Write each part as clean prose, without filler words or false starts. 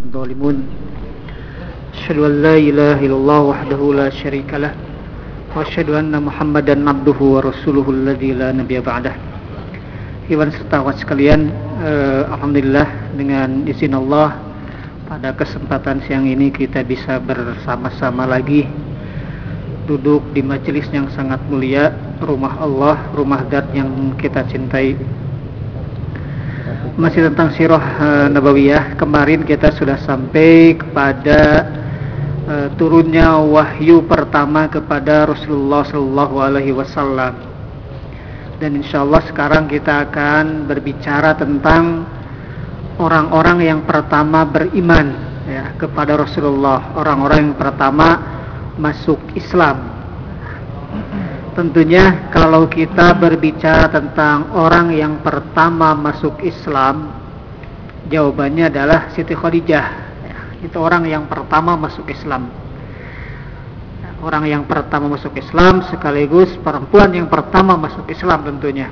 الظالمون أشهد أن لا إله إلا الله وحده لا شريك له وأشهد أن محمدا عبده ورسوله الذي لا نبي بعده. Iwan serta kawan sekalian, alhamdulillah dengan izin Allah pada kesempatan siang ini kita bisa bersama-sama lagi duduk di majelis yang sangat mulia, rumah Allah, rumah zat yang kita cintai. Masih tentang sirah nabawiyah, kemarin kita sudah sampai kepada turunnya wahyu pertama kepada Rasulullah SAW. Dan insyaallah sekarang kita akan berbicara tentang orang-orang yang pertama beriman ya, kepada Rasulullah, orang-orang yang pertama masuk Islam. Tentunya kalau kita berbicara tentang orang yang pertama masuk Islam, jawabannya adalah Siti Khadijah ya, itu orang yang pertama masuk Islam. Orang yang pertama masuk Islam sekaligus perempuan yang pertama masuk Islam tentunya.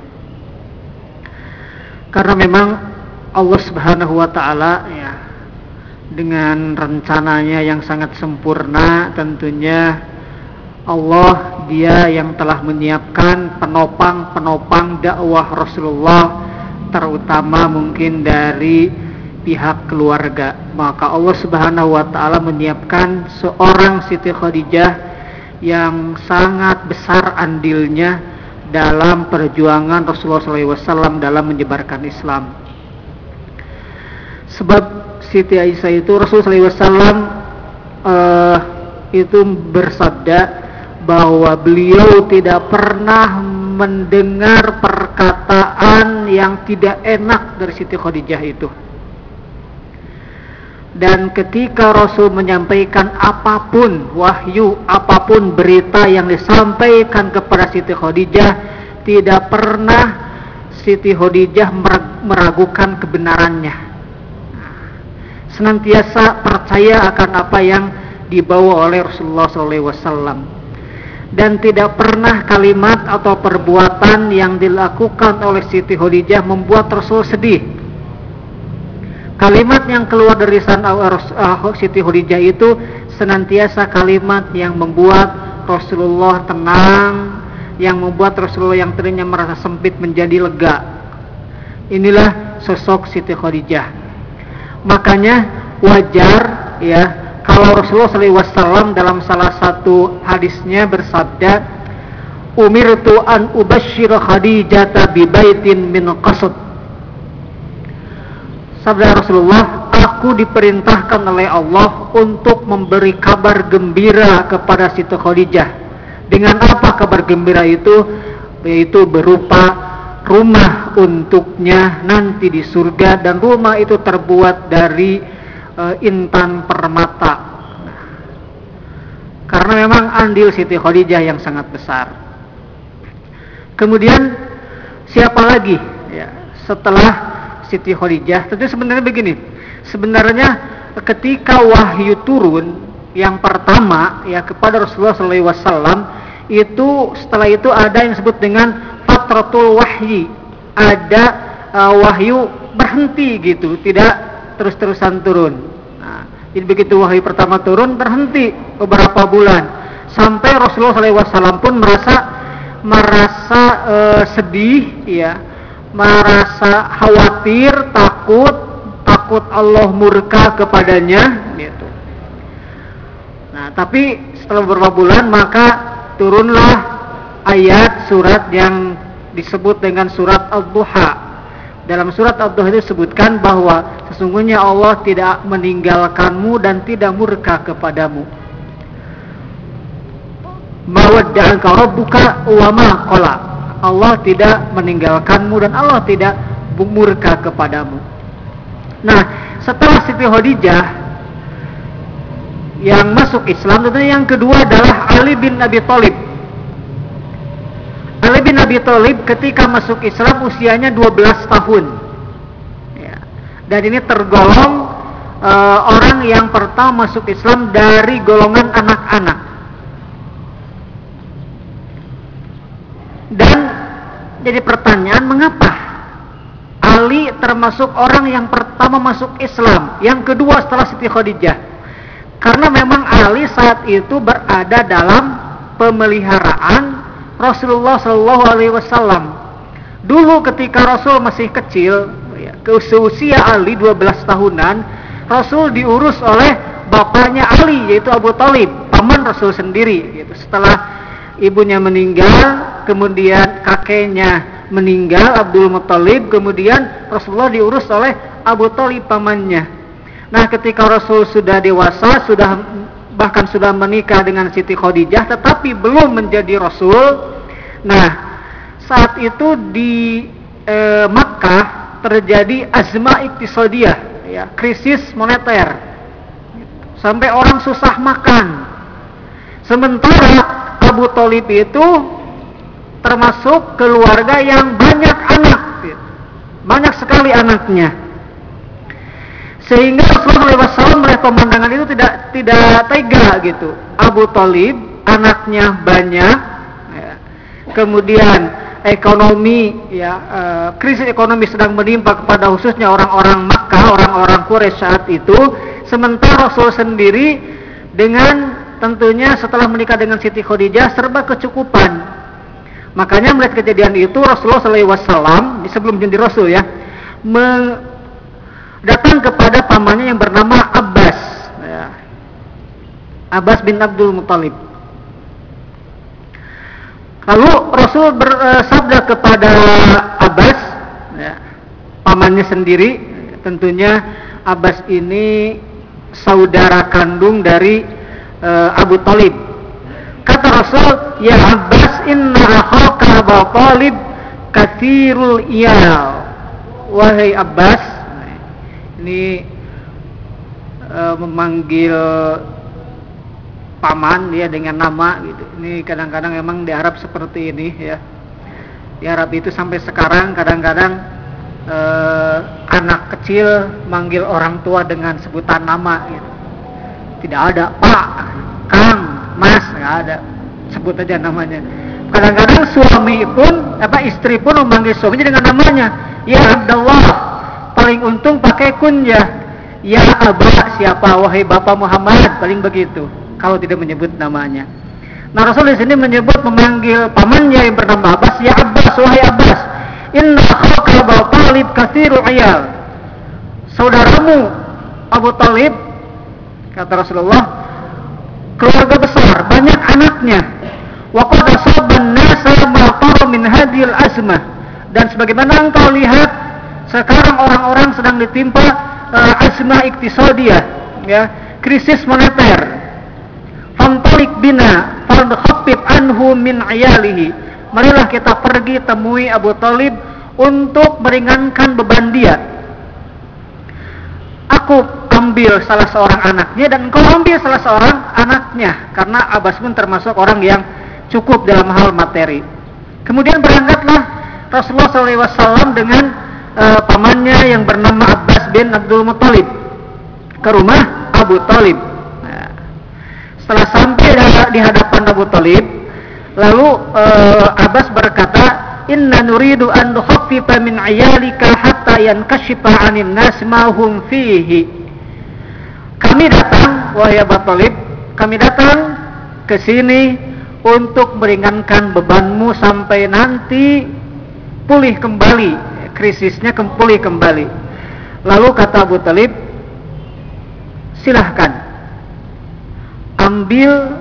Karena memang Allah Subhanahu wa taala ya, dengan rencananya yang sangat sempurna, tentunya Allah dia yang telah menyiapkan penopang dakwah Rasulullah, terutama mungkin dari pihak keluarga. Maka Allah Subhanahu wa taala menyiapkan seorang Siti Khadijah yang sangat besar andilnya dalam perjuangan Rasulullah SAW dalam menyebarkan Islam. Sebab Siti Aisyah itu Rasulullah SAW itu bersabda bahwa beliau tidak pernah mendengar perkataan yang tidak enak dari Siti Khadijah itu. Dan ketika Rasul menyampaikan apapun wahyu, apapun berita yang disampaikan kepada Siti Khadijah, tidak pernah Siti Khadijah meragukan kebenarannya. Senantiasa percaya akan apa yang dibawa oleh Rasulullah SAW. Dan tidak pernah kalimat atau perbuatan yang dilakukan oleh Siti Khadijah membuat Rasul sedih. Kalimat yang keluar dari lisan Siti Khadijah itu senantiasa kalimat yang membuat Rasulullah tenang, yang membuat Rasulullah yang tadinya merasa sempit menjadi lega. Inilah sosok Siti Khadijah. Makanya wajar ya kalau Rasulullah SAW dalam salah satu hadisnya bersabda, "Umirtu an ubashshira Khadijata bi baitin min qasad." Sabda Rasulullah, aku diperintahkan oleh Allah untuk memberi kabar gembira kepada Siti Khadijah. Dengan apa kabar gembira itu? Yaitu berupa rumah untuknya nanti di surga, dan rumah itu terbuat dari intan permata. Karena memang andil Siti Khadijah yang sangat besar. Kemudian siapa lagi ya, setelah Siti Khadijah? Tentu sebenarnya begini, sebenarnya ketika wahyu turun yang pertama ya kepada Rasulullah SAW, itu setelah itu ada yang disebut dengan fatratul wahyi, ada wahyu berhenti gitu, tidak terus-terusan turun. Nah, jadi begitu wahyu pertama turun berhenti beberapa bulan, sampai Rasulullah SAW pun merasa sedih ya, merasa khawatir, takut Allah murka kepadanya gitu. Nah, tapi setelah beberapa bulan maka turunlah ayat surat yang disebut dengan surat Ad-Duha. Dalam surat Ad-Duha itu disebutkan bahwa sesungguhnya Allah tidak meninggalkanmu dan tidak murka kepadamu. Mawadda'aka rabbuka wa ma qala. Allah tidak meninggalkanmu dan Allah tidak murka kepadamu. Nah, setelah Siti Khadijah yang masuk Islam, tentunya yang kedua adalah Ali bin Abi Thalib. Ali bin Abi Thalib ketika masuk Islam usianya 12 tahun ya. Dan ini tergolong orang yang pertama masuk Islam dari golongan anak-anak. Dan jadi pertanyaan, mengapa Ali termasuk orang yang pertama masuk Islam, yang kedua setelah Siti Khadijah. Karena memang Ali saat itu berada dalam pemeliharaan Rasulullah Shallallahu Alaihi Wasallam. Dulu ketika Rasul masih kecil, ke usia Ali 12 tahunan, Rasul diurus oleh bapaknya Ali, yaitu Abu Thalib, paman Rasul sendiri. Gitu. Setelah ibunya meninggal, kemudian kakeknya meninggal, Abdul Muthalib, kemudian Rasulullah diurus oleh Abu Thalib, pamannya. Nah, ketika Rasul sudah dewasa, bahkan sudah menikah dengan Siti Khadijah, tetapi belum menjadi Rasul. Nah, saat itu di Makkah terjadi azma iktisadiyah, ya, krisis moneter, sampai orang susah makan. Sementara Abu Thalib itu termasuk keluarga yang banyak anak, banyak sekali anaknya, sehingga Rasulullah SAW melihat pemandangan itu tidak tega gitu. Abu Thalib anaknya banyak, ya. Kemudian ekonomi, ya, krisis ekonomi sedang menimpa kepada khususnya orang-orang Makkah, orang-orang Quraisy saat itu. Sementara Rasul sendiri dengan tentunya setelah menikah dengan Siti Khadijah serba kecukupan. Makanya melihat kejadian itu Rasulullah SAW sebelum jadi Rasul, ya, datang kepada pamannya yang bernama Abbas, ya, Abbas bin Abdul Muthalib. Lalu Rasul bersabda kepada Abbas, ya, pamannya sendiri. Tentunya Abbas ini saudara kandung dari Abu Thalib. Kata Rasul, ya Abbas, inna akhaka Abu Thalib katsirul iyal. Wahai Abbas, ini memanggil paman dia dengan nama gitu. Ini kadang-kadang memang di Arab seperti ini, ya. Di Arab itu sampai sekarang kadang-kadang anak kecil manggil orang tua dengan sebutan nama gitu. Tidak ada Pak, Kang, Mas, nggak ada. Sebut aja namanya. Kadang-kadang suami pun, istri pun memanggil suaminya dengan namanya. Ya Abdullah, paling untung pakai kunyah. Ya Aba, siapa? Wahai Bapak Muhammad, paling begitu. Kalau tidak menyebut namanya. Nah, Rasul di sini menyebut, memanggil pamannya yang bernama Abbas, ya Abbas, wahai Abbas, inna akhaka Abu Thalib katsirul iyal. Saudaramu Abu Thalib, kata Rasulullah, keluarga besar, banyak anaknya. Wa qad asaban nasa ma tara min hadhil azmah. Dan sebagaimana engkau lihat, sekarang orang-orang sedang ditimpa azmah iktisadiyah, ya, krisis moneter. Fantalik bina fadkhaffif anhu min ayalihi. Marilah kita pergi temui Abu Thalib untuk meringankan beban dia. Aku ambil salah seorang anaknya dan engkau ambil salah seorang anaknya, karena Abbas pun termasuk orang yang cukup dalam hal materi. Kemudian berangkatlah Rasulullah SAW dengan pamannya yang bernama Abbas bin Abdul Muthalib ke rumah Abu Thalib. Setelah sampai di hadapan Abu Thalib, lalu Abbas berkata, inna nuridu an nukhaffifa min ayalika hatta yankashifa 'anin nas ma hum fihi. Kami datang, wahai Abu Thalib, kami datang ke sini untuk meringankan bebanmu sampai nanti pulih kembali, krisisnya pulih kembali. Lalu kata Abu Thalib, silahkan ambil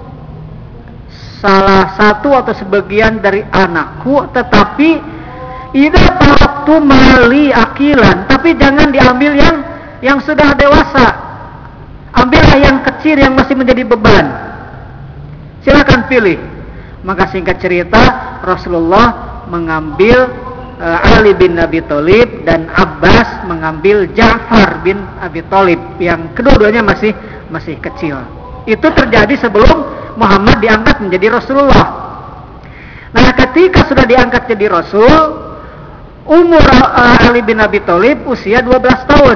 salah satu atau sebagian dari anakku, tetapi idza taraktu mali akilan, tapi jangan diambil yang sudah dewasa, ambillah yang kecil yang masih menjadi beban. Silakan pilih. Maka singkat cerita, Rasulullah mengambil Ali bin Abi Thalib dan Abbas mengambil Ja'far bin Abi Thalib yang kedua-duanya masih kecil. Itu terjadi sebelum Muhammad diangkat menjadi Rasulullah. Nah, ketika sudah diangkat jadi Rasul, umur Ali bin Abi Thalib usia 12 tahun.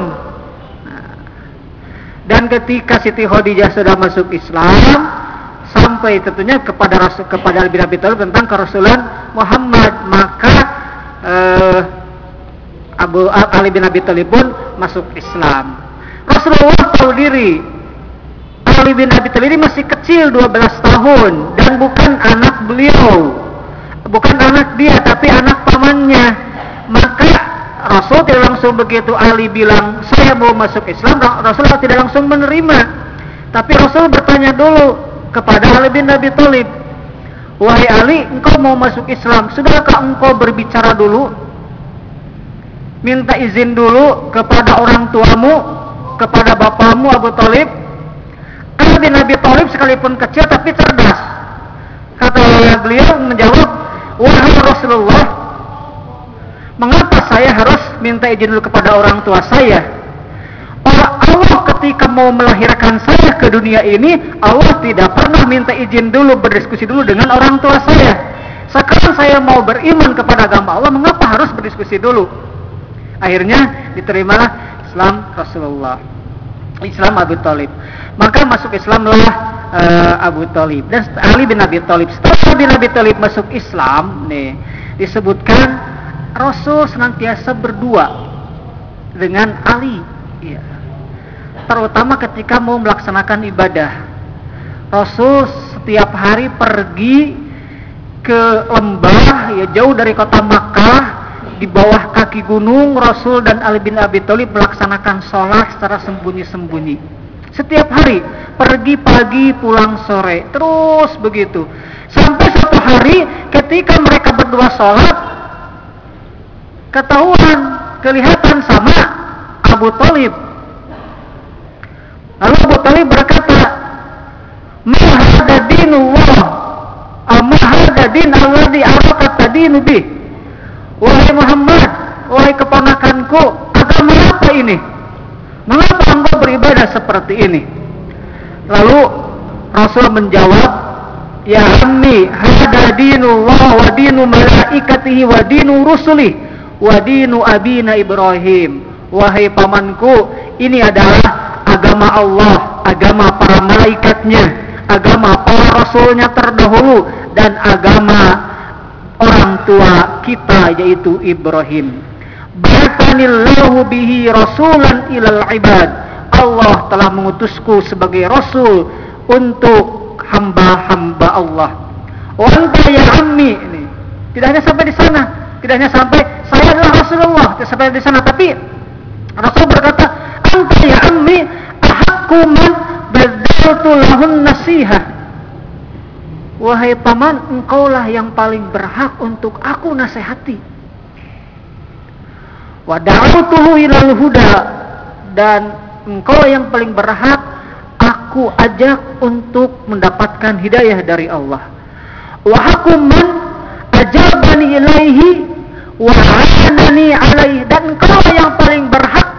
Dan ketika Siti Khadijah sudah masuk Islam, sampai tentunya kepada Ali bin Abi Thalib tentang kerasulan Muhammad, maka Ali bin Abi Thalib pun masuk Islam. Rasulullah tahu diri Ali bin Abi Thalib ini masih kecil, 12 tahun, dan bukan anak beliau, bukan anak dia, tapi anak pamannya. Maka Rasul tidak langsung begitu Ali bilang saya mau masuk Islam, Rasulullah tidak langsung menerima, tapi Rasul bertanya dulu kepada Ali bin Abi Thalib, wahai Ali, engkau mau masuk Islam, sudahkah engkau berbicara dulu, minta izin dulu kepada orang tuamu, kepada bapakmu Abu Thalib? Ali bin Abi Thalib sekalipun kecil tapi cerdas. Kata beliau menjawab, wahai Rasulullah, mengapa saya harus minta izin dulu kepada orang tua saya? Allah ketika mau melahirkan saya ke dunia ini, Allah tidak pernah minta izin dulu, berdiskusi dulu dengan orang tua saya. Sekarang saya mau beriman kepada agama Allah, mengapa harus berdiskusi dulu? Akhirnya diterimalah Islam Rasulullah, Islam Abu Thalib. Maka masuk Islamlah Abu Thalib. Dan Ali bin Abi Thalib, setelah Ali bin Abi Thalib masuk Islam, nih disebutkan Rasul senantiasa berdua dengan Ali, ya. Terutama ketika mau melaksanakan ibadah. Rasul setiap hari pergi ke lembah, ya, jauh dari kota Makkah, di bawah kaki gunung. Rasul dan Ali bin Abi Thalib melaksanakan sholat secara sembunyi-sembunyi. Setiap hari, pergi pagi, pulang sore, terus begitu. Sampai suatu hari ketika mereka berdua sholat, ketahuan, kelihatan sama Abu Thalib. Lalu Abu Thalib berkata, ma hadha dinullah, ma hadha din alladhi araqat tadinu bih. Wahai Muhammad, wahai keponakanku, agama apa ini? Mengapa engkau beribadah seperti ini? Lalu Rasul menjawab, ya ammi, hadha dinullah wa dinu malaikatihi wa dinu rusulih wa dinu abina Ibrahim. Wahai pamanku, ini adalah agama Allah, agama para malaikatnya, agama para rasulnya terdahulu, dan agama orang tua kita yaitu Ibrahim. Ba'athanillahu bihi rasulan ilal ibad. Allah telah mengutusku sebagai rasul untuk hamba-hamba Allah. Wa anta ya ammi, ini tidak hanya sampai di sana, tidak hanya sampai saya adalah Rasulullah, tidak sampai di sana, tapi Rasul berkata, anta ya ammi ahaqqu man badzaltu lahun nasihah. Wahai paman, engkaulah yang paling berhak untuk aku nasihati. Wa da'utuhu ilal huda, dan engkau yang paling berhak aku ajak untuk mendapatkan hidayah dari Allah. Wa hakum man ajabani ilaihi wa anani alaihi, dan engkau yang paling berhak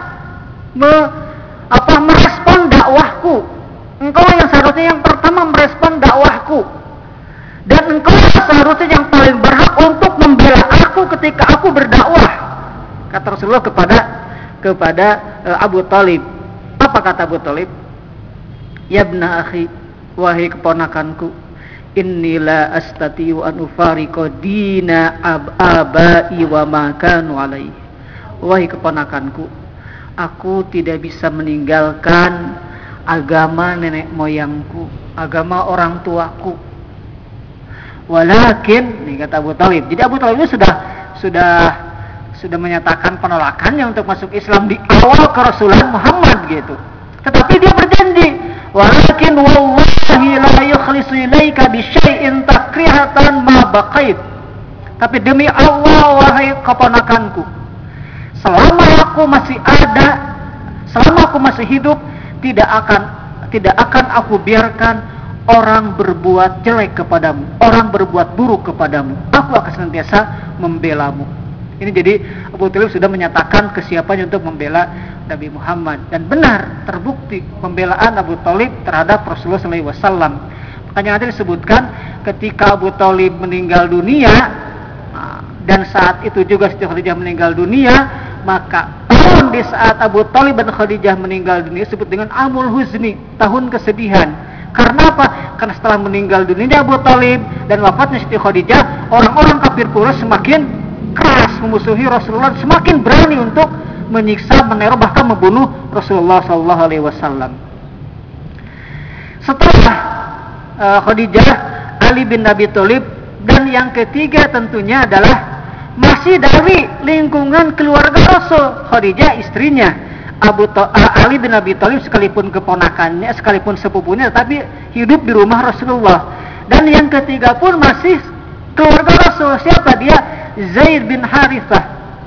merespon dakwahku. Engkau yang seharusnya yang pertama merespon dakwahku, dan engkau seharusnya yang paling berhak untuk membela aku ketika aku berdakwah. Kata Rasulullah kepada Abu Thalib. Apa kata Abu Thalib? Ya ibna akhi, wahai keponakanku, inni la astati'u an ufariqa dina abai wa ma kanu alaihi. Wahai keponakanku, aku tidak bisa meninggalkan agama nenek moyangku, agama orang tuaku. Walakin, nih kata Abu Thalib. Jadi Abu Thalib itu sudah menyatakan penolakannya untuk masuk Islam di awal kerasulan Muhammad gitu. Tetapi dia berjanji, walakin wallahi la yukhlisu ilaika bi syai'in takrihatan ma baqait. Tapi demi Allah, wahai keponakanku, selama aku masih ada, selama aku masih hidup, tidak akan aku biarkan orang berbuat jelek kepadamu, orang berbuat buruk kepadamu. Aku akan senantiasa membelamu. Ini jadi Abu Thalib sudah menyatakan kesiapannya untuk membela Nabi Muhammad, dan benar terbukti pembelaan Abu Thalib terhadap Rasulullah SAW. Makanya nanti disebutkan ketika Abu Thalib meninggal dunia, dan saat itu juga Siti Khadijah meninggal dunia, maka tahun di saat Abu Thalib dan Khadijah meninggal dunia disebut dengan Amul Huzni, tahun kesedihan. Karena apa? Karena setelah meninggal dunia Abu Thalib dan wafatnya Siti Khadijah, orang-orang kafir Quraisy semakin keras memusuhi Rasulullah, semakin berani untuk menyiksa, meneror, bahkan membunuh Rasulullah SAW. Setelah Khadijah, Ali bin Abi Thalib, dan yang ketiga tentunya adalah masih dari lingkungan keluarga Rasul, Khadijah istrinya, Ali bin Abi Thalib sekalipun keponakannya, sekalipun sepupunya, tapi hidup di rumah Rasulullah. Dan yang ketiga pun masih keluarga Rasul. Siapa dia? Zaid bin Harithah.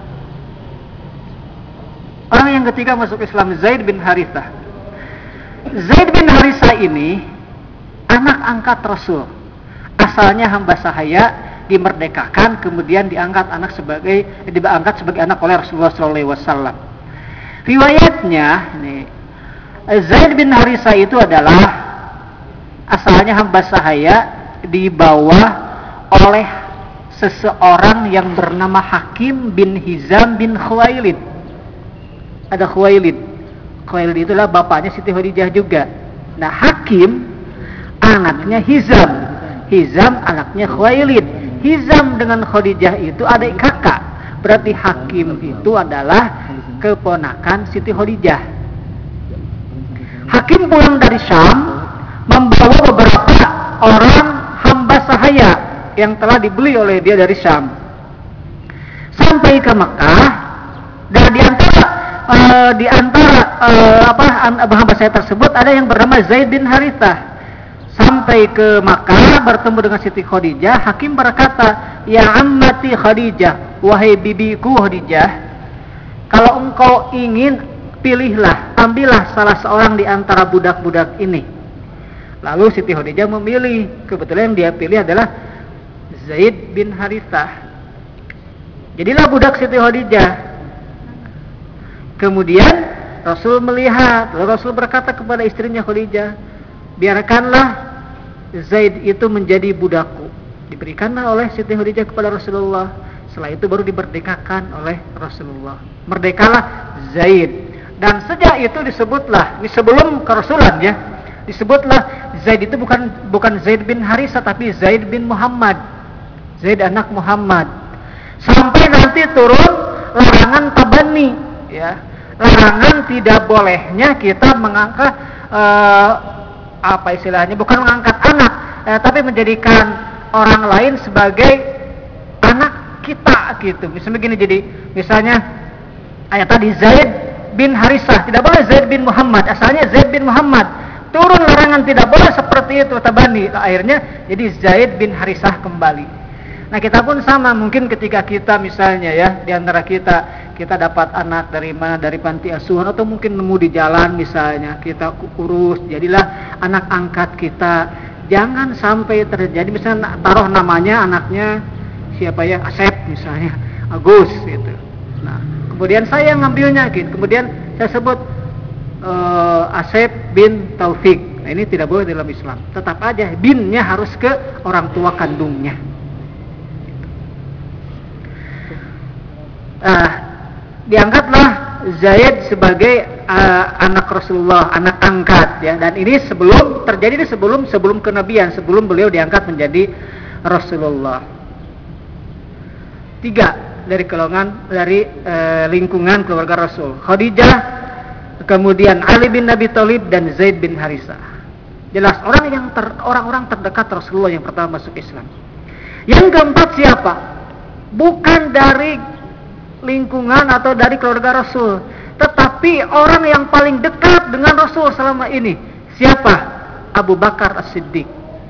Orang yang ketiga masuk Islam, Zaid bin Harithah. Zaid bin Harithah ini anak angkat Rasul. Asalnya hamba sahaya, dimerdekakan, kemudian diangkat sebagai anak oleh Rasulullah SAW. Riwayatnya, Zaid bin Harithah itu adalah asalnya hamba sahaya, dibawa oleh seseorang yang bernama Hakim bin Hizam bin Khuwailid. Ada Khuwailid. Khuwailid itulah bapaknya Siti Khadijah juga. Nah, Hakim anaknya Hizam. Hizam anaknya Khuwailid. Hizam dengan Khadijah itu adik kakak. Berarti Hakim itu adalah keponakan Siti Khadijah. Hakim pulang dari Syam membawa beberapa orang hamba sahaya yang telah dibeli oleh dia dari Syam. Sampai ke Mekah, dan di antara hamba sahaya tersebut ada yang bernama Zaid bin Harithah. Sampai ke Makkah bertemu dengan Siti Khadijah, Hakim berkata, "Ya ammati Khadijah, wahai bibiku Khadijah, kalau engkau ingin, pilihlah, ambillah salah seorang di antara budak-budak ini." Lalu Siti Khadijah memilih, kebetulan yang dia pilih adalah Zaid bin Harithah. Jadilah budak Siti Khadijah. Kemudian Rasul melihat, lalu Rasul berkata kepada istrinya Khadijah, "Biarkanlah Zaid itu menjadi budakku." Diberikanlah oleh Siti Khadijah kepada Rasulullah. Setelah itu baru dimerdekakan oleh Rasulullah. Merdekalah Zaid. Dan sejak itu disebutlah, ini sebelum kerasulan ya, disebutlah Zaid itu bukan Zaid bin Harithah, tapi Zaid bin Muhammad. Zaid anak Muhammad. Sampai nanti turun larangan tabani, ya, larangan tidak bolehnya kita mengangkat bukan mengangkat anak, tapi menjadikan orang lain sebagai anak kita gitu. Misalnya begini, jadi misalnya ayat tadi Zaid bin Harithah, tidak boleh Zaid bin Muhammad, asalnya Zaid bin Muhammad. Turun larangan tidak boleh seperti itu tabani. Akhirnya jadi Zaid bin Harithah kembali. Nah, kita pun sama, mungkin ketika kita misalnya ya, di antara kita dapat anak dari mana, dari panti asuhan, atau mungkin nemu di jalan misalnya, kita urus, jadilah anak angkat kita. Jangan sampai terjadi misalnya taruh namanya anaknya siapa ya, Asep misalnya, Agus gitu. Nah, kemudian saya ngambilnya gitu, kemudian saya sebut Asep bin Taufik. Nah, ini tidak boleh dalam Islam. Tetap aja binnya harus ke orang tua kandungnya. Diangkatlah Zaid sebagai anak Rasulullah, anak angkat ya. Dan ini terjadi sebelum kenabian, sebelum beliau diangkat menjadi Rasulullah. 3 dari lingkungan keluarga Rasul, Khadijah, kemudian Ali bin Abi Thalib, dan Zaid bin Harithah. Jelas orang-orang terdekat Rasulullah yang pertama masuk Islam. Yang keempat siapa? Bukan dari lingkungan atau dari keluarga Rasul, tetapi orang yang paling dekat dengan Rasul selama ini. Siapa? Abu Bakar As-Siddiq.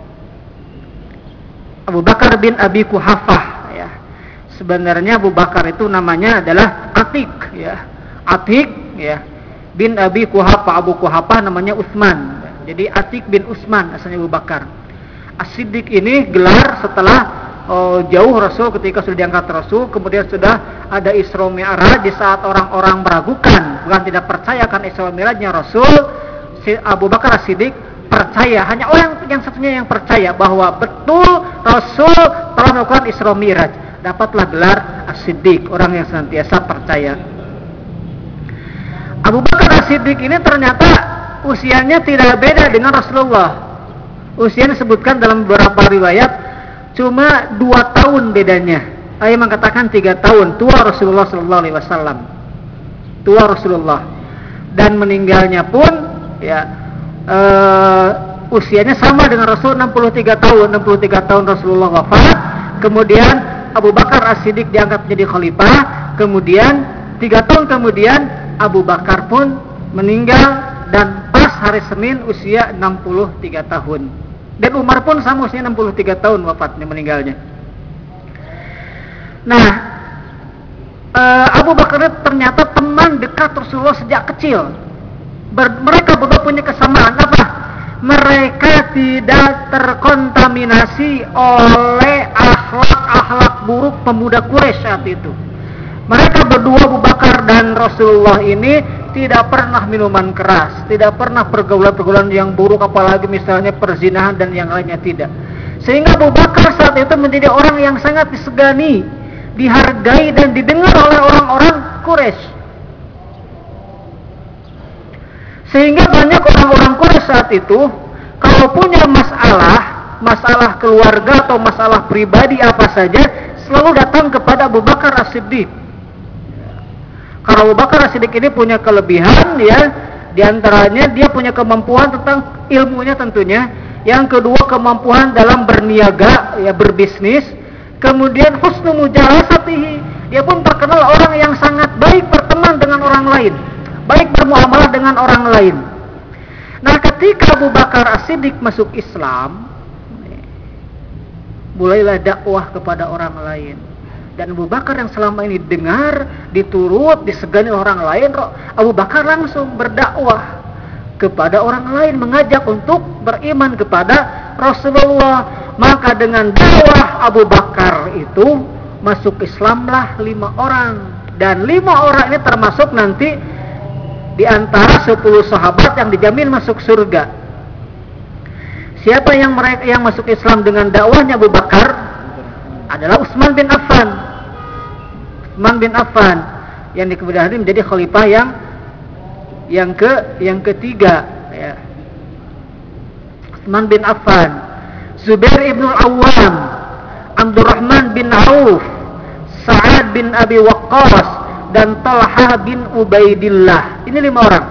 Abu Bakar bin Abi Quhafah ya. Sebenarnya Abu Bakar itu namanya adalah Atik ya. Atik ya bin Abi Quhafah. Abu Quhafah namanya Utsman. Jadi Atik bin Utsman asalnya Abu Bakar. As-Siddiq ini gelar setelah jauh Rasul, ketika sudah diangkat Rasul, kemudian sudah ada Isra Mi'raj. Di saat orang-orang meragukan, bukan tidak percaya akan Isra Mi'rajnya Rasul, Abu Bakar As-Siddiq percaya. Hanya orang yang satunya yang percaya bahwa betul Rasul telah melakukan Isra Mi'raj. Dapatlah gelar As-Siddiq, orang yang senantiasa percaya. Abu Bakar As-Siddiq ini ternyata usianya tidak beda dengan Rasulullah. Usianya disebutkan dalam beberapa riwayat cuma 2 tahun bedanya Yang mengatakan 3 tahun tua Rasulullah sallallahu alaihi wasallam. Tua Rasulullah, dan meninggalnya pun ya usianya sama dengan Rasul, 63 tahun. 63 tahun Rasulullah wafat, kemudian Abu Bakar As-Siddiq diangkat menjadi khalifah, kemudian 3 tahun kemudian Abu Bakar pun meninggal, dan pas hari Senin usia 63 tahun. Dan Umar pun sama usia 63 tahun wafatnya, meninggalnya. Nah, Abu Bakar ternyata teman dekat Rasulullah sejak kecil. Mereka berdua punya kesamaan apa? Mereka tidak terkontaminasi oleh akhlak-akhlak buruk pemuda Quraisy saat itu. Mereka berdua, Abu Bakar dan Rasulullah ini, tidak pernah minuman keras, tidak pernah pergaulan-pergaulan yang buruk, apalagi misalnya perzinahan dan yang lainnya, tidak. Sehingga Abu Bakar saat itu menjadi orang yang sangat disegani, dihargai dan didengar oleh orang-orang Quraisy. Sehingga banyak orang-orang Quraisy saat itu kalau punya masalah keluarga atau masalah pribadi apa saja, selalu datang kepada Abu Bakar As-Siddiq. Karena Abu Bakar As-Siddiq ini punya kelebihan, ya, diantaranya dia punya kemampuan tentang ilmunya tentunya. Yang kedua, kemampuan dalam berniaga, ya, berbisnis. Kemudian husnu mujalasatihi, dia pun terkenal orang yang sangat baik berteman dengan orang lain, baik bermuamalah dengan orang lain. Nah, ketika Abu Bakar As-Siddiq masuk Islam, mulailah dakwah kepada orang lain. Dan Abu Bakar yang selama ini dengar, diturut, disegani orang lain, Abu Bakar langsung berdakwah kepada orang lain, mengajak untuk beriman kepada Rasulullah. Maka dengan dakwah Abu Bakar itu masuk Islamlah 5 orang. Dan 5 orang ini termasuk nanti di antara 10 sahabat yang dijamin masuk surga. Siapa yang masuk Islam dengan dakwahnya Abu Bakar adalah Utsman bin Affan. Utsman bin Affan yang di kemudian hari menjadi khalifah yang ketiga, ya. Utsman bin Affan, Zubair ibn al-Awwam, Abdurrahman bin Auf, Sa'ad bin Abi Waqqas, dan Talha bin Ubaidillah. Ini 5 orang.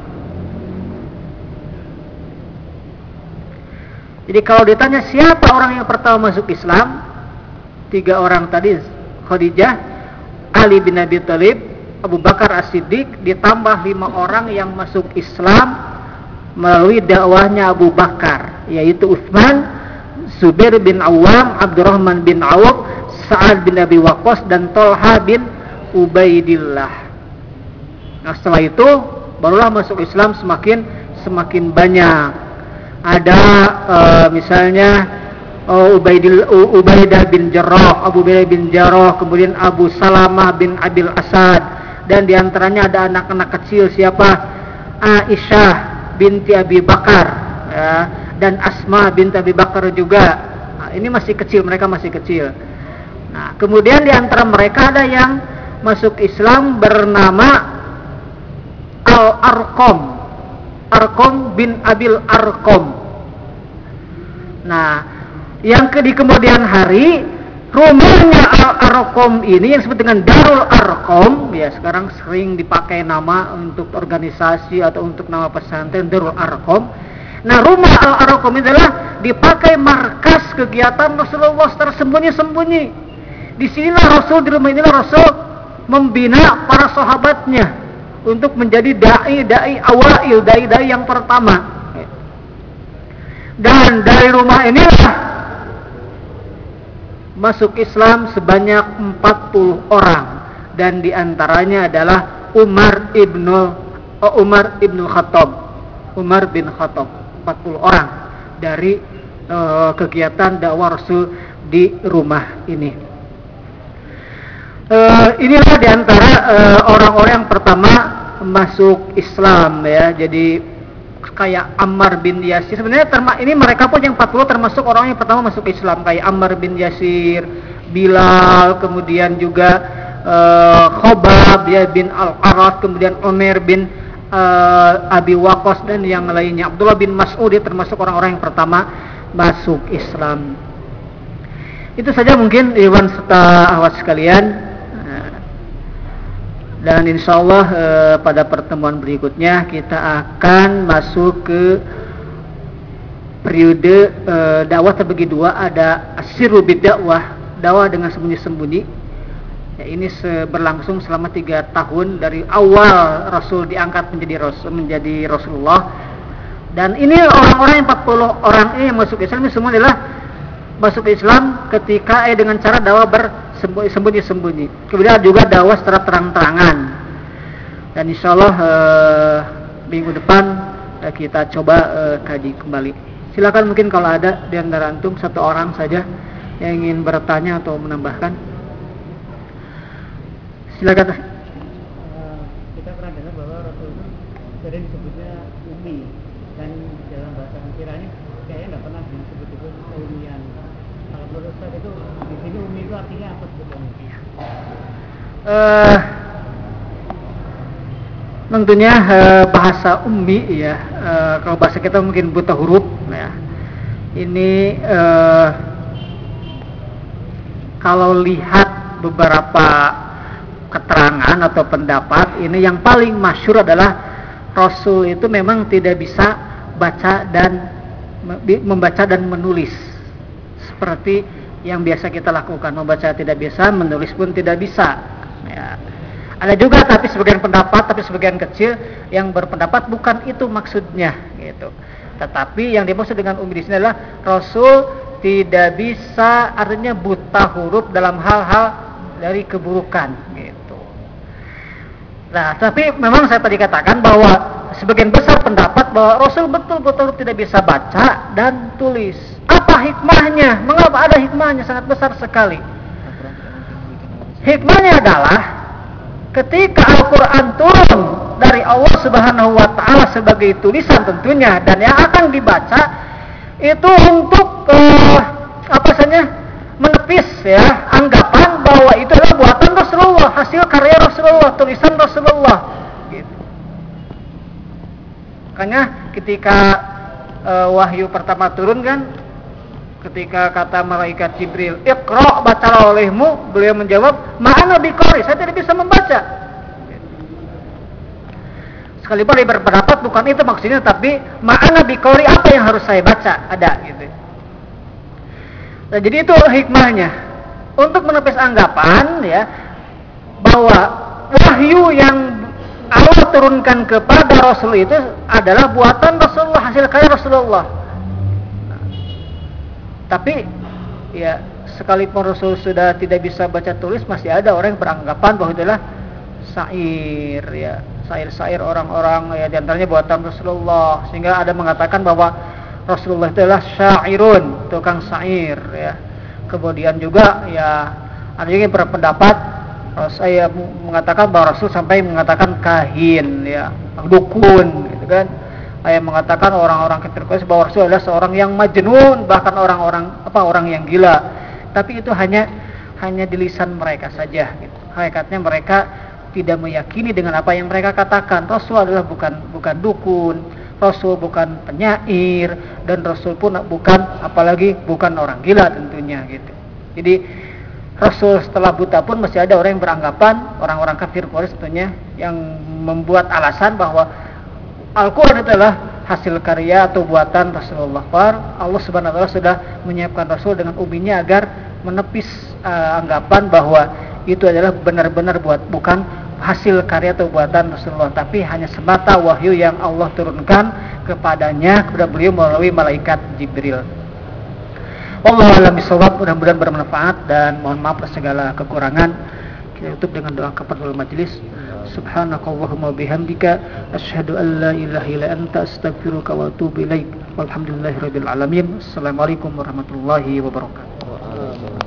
Jadi kalau ditanya siapa orang yang pertama masuk Islam, 3 orang tadi, Khadijah, Ali bin Abi Thalib, Abu Bakar As-Siddiq, ditambah 5 orang yang masuk Islam melalui dakwahnya Abu Bakar, yaitu Utsman, Zubair bin Awwam, Abdurrahman bin Auf, Sa'ad bin Abi Waqqas, dan Talha bin Ubaidillah. Nah, setelah itu barulah masuk Islam semakin banyak. Ada misalnya Ubaidah bin Jarrah, Abu Ubaidah bin Jarrah, kemudian Abu Salamah bin Abil Asad, dan diantaranya ada anak-anak kecil, siapa? Aisyah binti Abi Bakar, ya, dan Asma binti Abi Bakar juga. Nah, ini masih kecil, mereka masih kecil. Nah, kemudian diantara mereka ada yang masuk Islam bernama Al-Arqam, Arqam bin Abil Arqam. Nah, yang di kemudian hari, rumahnya Al-Arqam ini yang disebut dengan Darul Arqam, ya, sekarang sering dipakai nama untuk organisasi atau untuk nama pesantren, Darul Arqam. Nah, rumah Al-Arqam ini adalah dipakai markas kegiatan Rasulullah secara sembunyi-sembunyi. Di sinilah Rasul, di rumah inilah Rasul membina para sahabatnya untuk menjadi dai awail, dai yang pertama. Dan dari rumah inilah masuk Islam sebanyak 40 orang, dan diantaranya adalah Umar ibn Khattab, Umar bin Khattab. 40 orang dari kegiatan dakwah Rasul di rumah ini. Inilah diantara orang-orang yang pertama masuk Islam, ya. Jadi kayak Ammar bin Yasir, sebenarnya ini mereka pun yang 40 termasuk orang yang pertama masuk Islam, kayak Ammar bin Yasir, Bilal, kemudian juga Khobab, ya, bin Al-Aras, kemudian Umar bin Abi Waqqas, dan yang lainnya. Abdullah bin Mas'ud, dia termasuk orang-orang yang pertama masuk Islam. Itu saja mungkin Iwan serta akhwat sekalian. Dan insya Allah pada pertemuan berikutnya kita akan masuk ke periode dakwah terbagi dua. Ada asirru bid-dakwah, dakwah dengan sembunyi-sembunyi. Ya, ini berlangsung selama 3 tahun dari awal Rasul diangkat menjadi Rasulullah. Dan ini orang-orang yang 40 orang ini yang masuk Islam ini semua adalah masuk Islam ketika dengan cara dakwah bersembunyi-sembunyi. Kemudian juga dakwah secara terang-terangan. Dan insya Allah minggu depan kita coba kaji kembali. Silakan mungkin kalau ada di antara antum 1 orang saja yang ingin bertanya atau menambahkan. Silakan. Kita pernah dengar bahwa Rasul itu sering disebutnya Umi, dan dalam bahasa Mesirani kayaknya nggak pernah disebut itu keumian. Kalau menurut saya itu di sini Umi itu artinya apa sebetulnya? Tentunya bahasa Ummi ya, kalau bahasa kita mungkin buta huruf ya. Ini kalau lihat beberapa keterangan atau pendapat, ini yang paling masyhur adalah Rasul itu memang tidak bisa baca dan membaca dan menulis seperti yang biasa kita lakukan. Membaca tidak bisa, menulis pun tidak bisa ya. Ada juga tapi sebagian pendapat, tapi sebagian kecil yang berpendapat bukan itu maksudnya gitu. Tetapi yang dimaksud dengan Ummi di sini adalah Rasul tidak bisa, artinya buta huruf dalam hal-hal dari keburukan gitu. Nah, tapi memang saya tadi katakan bahwa sebagian besar pendapat bahwa Rasul betul-betul tidak bisa baca dan tulis. Apa hikmahnya? Mengapa ada hikmahnya? Sangat besar sekali. Hikmahnya adalah ketika Al-Quran turun dari Allah Subhanahu wa Ta'ala sebagai tulisan tentunya, dan yang akan dibaca itu untuk menepis ya anggapan bahwa itu adalah buatan Rasulullah, hasil karya Rasulullah, tulisan Rasulullah gitu. Makanya ketika wahyu pertama turun kan, ketika kata malaikat Jibril, "Iqra', bacalah olehmu," beliau menjawab, "Ma'ana biqari, saya tidak bisa membaca." Sekalipun dia berpendapat bukan itu maksudnya, tapi ma'ana biqari, apa yang harus saya baca, ada gitu. Nah, jadi itu hikmahnya untuk menepis anggapan ya bahwa wahyu yang Allah turunkan kepada Rasul itu adalah buatan Rasulullah, hasil karya Rasulullah. Tapi ya sekalipun Rasul sudah tidak bisa baca tulis, masih ada orang yang beranggapan bahwa itu adalah syair ya, syair-syair orang-orang ya, diantaranya buatan Rasulullah, sehingga ada mengatakan bahwa Rasulullah itu adalah syairun, tukang syair ya. Kemudian juga ya ada yang berpendapat, saya mengatakan bahwa Rasul sampai mengatakan kahin ya, dukun gitu kan. Saya mengatakan orang-orang kafir Quraisy bahwa Rasul adalah seorang yang majnun, bahkan orang yang gila. Tapi itu hanya di lisan mereka saja gitu. Hakikatnya mereka tidak meyakini dengan apa yang mereka katakan. Rasul adalah bukan dukun, Rasul bukan penyair, dan Rasul pun bukan orang gila tentunya gitu. Jadi Rasul setelah buta pun masih ada orang yang beranggapan, orang-orang kafir Quraisy tentunya, yang membuat alasan bahwa Al-Quran adalah hasil karya atau buatan Rasulullah. Allah Subhanahu wa Ta'ala sudah menyiapkan Rasul dengan umminya agar menepis anggapan bahwa itu adalah benar-benar bukan hasil karya atau buatan Rasulullah, tapi hanya semata wahyu yang Allah turunkan kepada beliau melalui malaikat Jibril. Wallahu a'lam bishawab. Mudah-mudahan bermanfaat dan mohon maaf atas segala kekurangan. Kita tutup dengan doa kafaratul majelis. Subhanakallahumma bihamdika asyhadu an la ilaha illa anta astaghfiruka wa atubu ilaik. Walhamdulillahirabbil alamin. Assalamualaikum warahmatullahi wabarakatuh.